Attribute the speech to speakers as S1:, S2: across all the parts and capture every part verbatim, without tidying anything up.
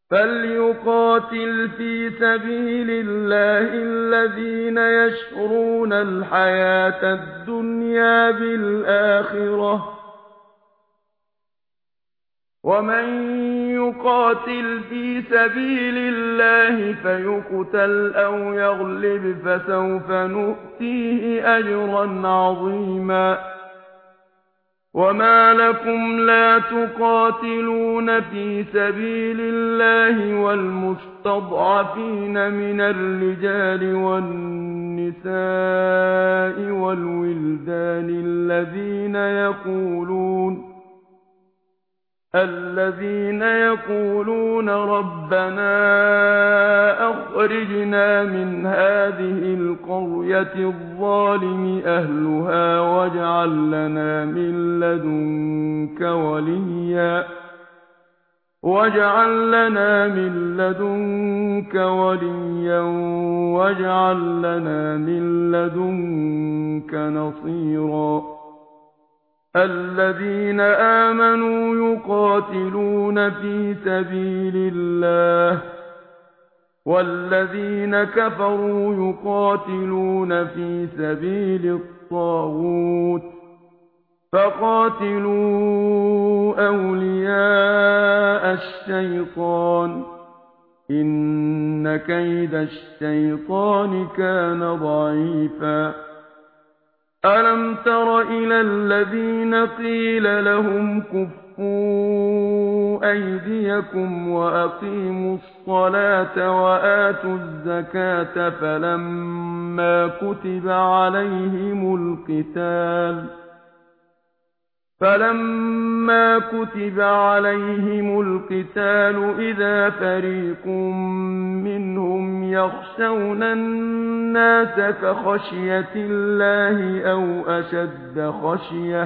S1: فَلْيُقَاتِلْ فِي سَبِيلِ اللَّهِ الَّذِينَ يَشْرُونَ الْحَيَاةَ الدُّنْيَا بِالْآخِرَةِ ۚ وَمَن يُقَاتِلْ فِي سَبِيلِ اللَّهِ فَيُقْتَلْ أَوْ يَغْلِبْ فَسَوْفَ نُؤْتِيهِ أَجْرًا عَظِيمًا. وَمَا لَكُمْ لَا تُقَاتِلُونَ فِي سَبِيلِ اللَّهِ وَالْمُسْتَضْعَفِينَ مِنَ الرِّجَالِ وَالنِّسَاءِ وَالْوِلْدَانِ الَّذِينَ يَقُولُونَ الَّذِينَ يَقُولُونَ رَبَّنَا أَخْرِجْنَا مِنْ هَٰذِهِ الْقَرْيَةِ الظَّالِمِ أَهْلُهَا وَاجْعَل لَّنَا مِن لَّدُنكَ وَلِيًّا وَاجْعَل لَّنَا مِن لَّدُنكَ وَلِيًّا وَاجْعَل لَّنَا مِن لَّدُنكَ نَصِيرًا. الَّذِينَ آمَنُوا يُقَاتِلُونَ فِي سَبِيلِ اللَّهِ وَالَّذِينَ كَفَرُوا يُقَاتِلُونَ فِي سَبِيلِ الطَّاغُوتِ فَقَاتِلُوا أَوْلِيَاءَ الشَّيْطَانِ ۖ إِنَّ كَيْدَ الشَّيْطَانِ كَانَ ضَعِيفًا. أَلَمْ تَرَ إِلَى الَّذِينَ قِيلَ لَهُمْ كُفُّوا أَيْدِيَكُمْ وَأَقِيمُوا الصَّلَاةَ وَآتُوا الزَّكَاةَ فَلَمَّا كُتِبَ عَلَيْهِمُ الْقِتَالُ فَلَمَّا كُتِبَ عَلَيْهِمُ الْقِتَالُ إِذَا فَرِيقٌ مِّنْهُمْ يَخْشَوْنَ النَّاسَ كَخَشْيَةِ اللَّهِ أَوْ أَشَدَّ خَشْيَةً ۚ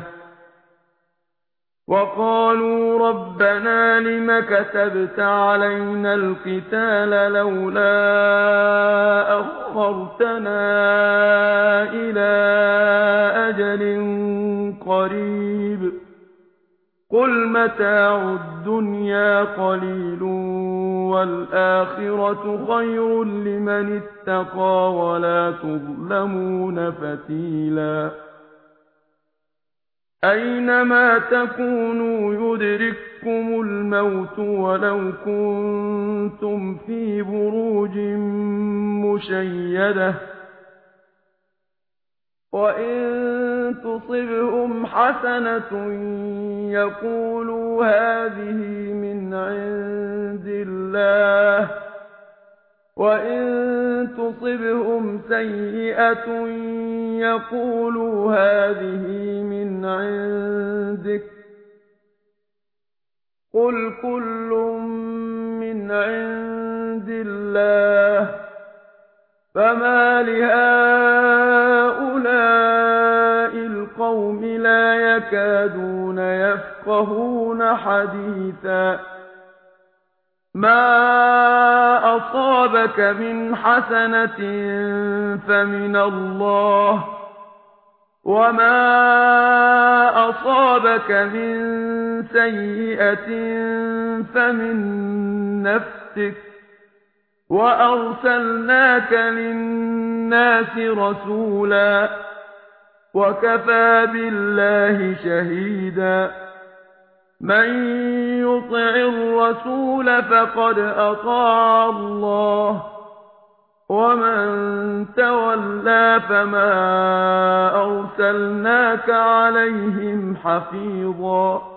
S1: وَقَالُوا رَبَّنَا لِمَ كَتَبْتَ عَلَيْنَا الْقِتَالَ لَوْلَا أَخَّرْتَنَا إِلَىٰ أَجَلٍ قَرِيبٍ ۗ قُلْ مَتَاعُ الدُّنْيَا قَلِيلٌ وَالْآخِرَةُ خَيْرٌ لِّمَنِ اتَّقَىٰ وَلَا تُظْلَمُونَ فَتِيلًا. أَيْنَمَا تَكُونُوا يُدْرِككُّمُ الْمَوْتُ وَلَوْ كُنتُمْ فِي بُرُوجٍ مُّشَيَّدَةٍ ۗ وَإِن تُصِبْهُمْ حَسَنَةٌ يَقُولُوا هَٰذِهِ مِنْ عِندِ اللَّهِ ۖ وَإِن تُصِبْهُمْ سَيِّئَةٌ يَقُولُوا هَٰذِهِ مِنْ عِندِكَ ۖ قُلْ كُلٌّ مِّنْ عِندِ اللَّهِ ۖ فَمَالِ هَٰؤُلَاءِ الْقَوْمِ لَا يَكَادُونَ يَفْقَهُونَ حَدِيثًا. مَا أَصَابَكَ مِنْ حَسَنَةٍ فَمِنَ اللَّهِ ۖ وَمَا أَصَابَكَ مِن سَيِّئَةٍ فَمِن نَّفْسِكَ ۚ وَأَرْسَلْنَاكَ لِلنَّاسِ رَسُولًا ۚ وَكَفَىٰ بِاللَّهِ شَهِيدًا. مَّن يُطِعِ الرَّسُولَ فَقَدْ أَطَاعَ اللَّهَ ۖ وَمَن تَوَلَّىٰ فَمَا أَرْسَلْنَاكَ عَلَيْهِمْ حَفِيظًا.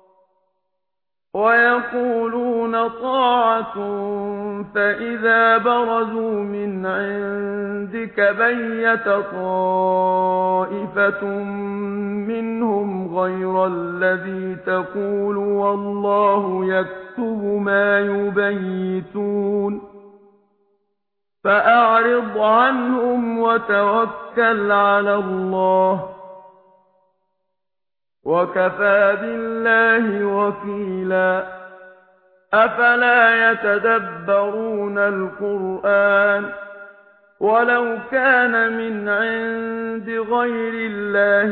S1: وَيَقُولُونَ طَاعَةٌ فَإِذَا بَرَزُوا مِنْ عِندِكَ بَيَّتَ طَائِفَةٌ مِّنْهُمْ غَيْرَ الَّذِي تَقُولُ وَاللَّهُ يَكْتُبُ مَا يُبَيِّتُونَ فَأَعْرِضْ عَنْهُمْ وَتَوَكَّلْ عَلَى اللَّهِ ۚ وَكَفَىٰ بِاللَّهِ وَكِيلًا. أَفَلَا يَتَدَبَّرُونَ الْقُرْآنَ ۚ وَلَوْ كَانَ مِنْ عِندِ غَيْرِ اللَّهِ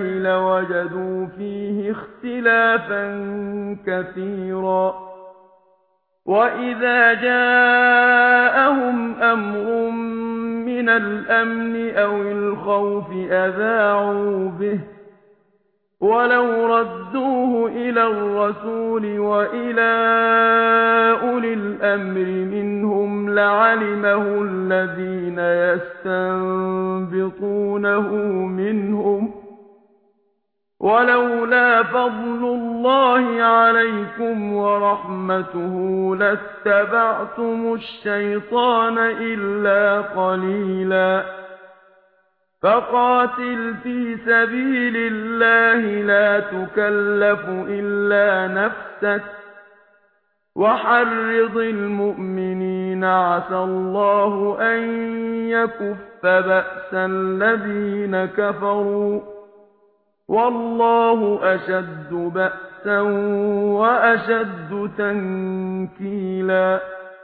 S1: لَوَجَدُوا فِيهِ اخْتِلَافًا كَثِيرًا. وَإِذَا جَاءَهُمْ أَمْرٌ مِّنَ الْأَمْنِ أَوِ الْخَوْفِ أَذَاعُوا بِهِ ۖ وَلَوْ رَدُّوهُ إِلَى الرَّسُولِ وَإِلَىٰ أُولِي الْأَمْرِ مِنْهُمْ لَعَلِمَهُ الَّذِينَ يَسْتَنبِطُونَهُ مِنْهُمْ ۗ وَلَوْلَا فَضْلُ اللَّهِ عَلَيْكُمْ وَرَحْمَتُهُ لَاتَّبَعْتُمُ الشَّيْطَانَ إِلَّا قَلِيلًا فَقَاتِلْ فِي سَبِيلِ اللَّهِ لَا تُكَلَّفُ إِلَّا نَفْسَكَ ۚ وَحَرِّضِ الْمُؤْمِنِينَ عَسَى اللَّهُ أَن يَكُفَّ بَأْسَ الَّذِينَ كَفَرُوا ۚ وَاللَّهُ أَشَدُّ بَأْسًا وَأَشَدُّ تَنكِيلًا.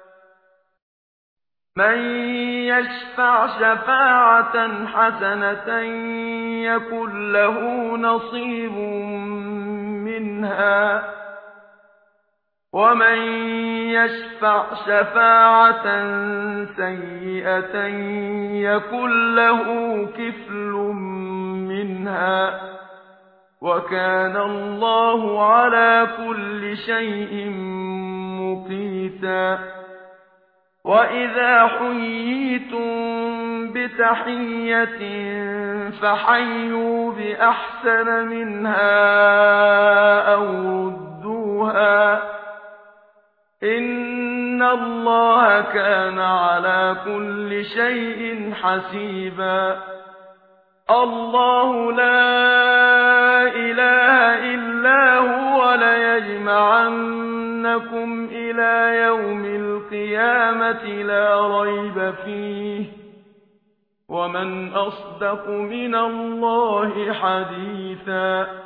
S1: مَّن يَشْفَعْ شَفَاعَةً حَسَنَةً يَكُن لَّهُ نَصِيبٌ مِّنْهَا ۖ وَمَن يَشْفَعْ شَفَاعَةً سَيِّئَةً يَكُن لَّهُ كِفْلٌ مِّنْهَا ۗ وَكَانَ اللَّهُ عَلَىٰ كُلِّ شَيْءٍ مُّقِيتًا. وَإِذَا حُيِّيتُم بِتَحِيَّةٍ فَحَيُّوا بِأَحْسَنَ مِنْهَا أَوْ رُدُّوهَا ۗ إِنَّ اللَّهَ كَانَ عَلَىٰ كُلِّ شَيْءٍ حَسِيبًا. اللَّهُ لَا إِلَٰهَ إِلَّا هُوَ لَيَجْمَعَنَّكُمْ إِلَىٰ يَوْمِ الْقِيَامَةِ لَا رَيْبَ فِيهِ ۗ وَمَنْ أَصْدَقُ مِنَ اللَّهِ حَدِيثًا.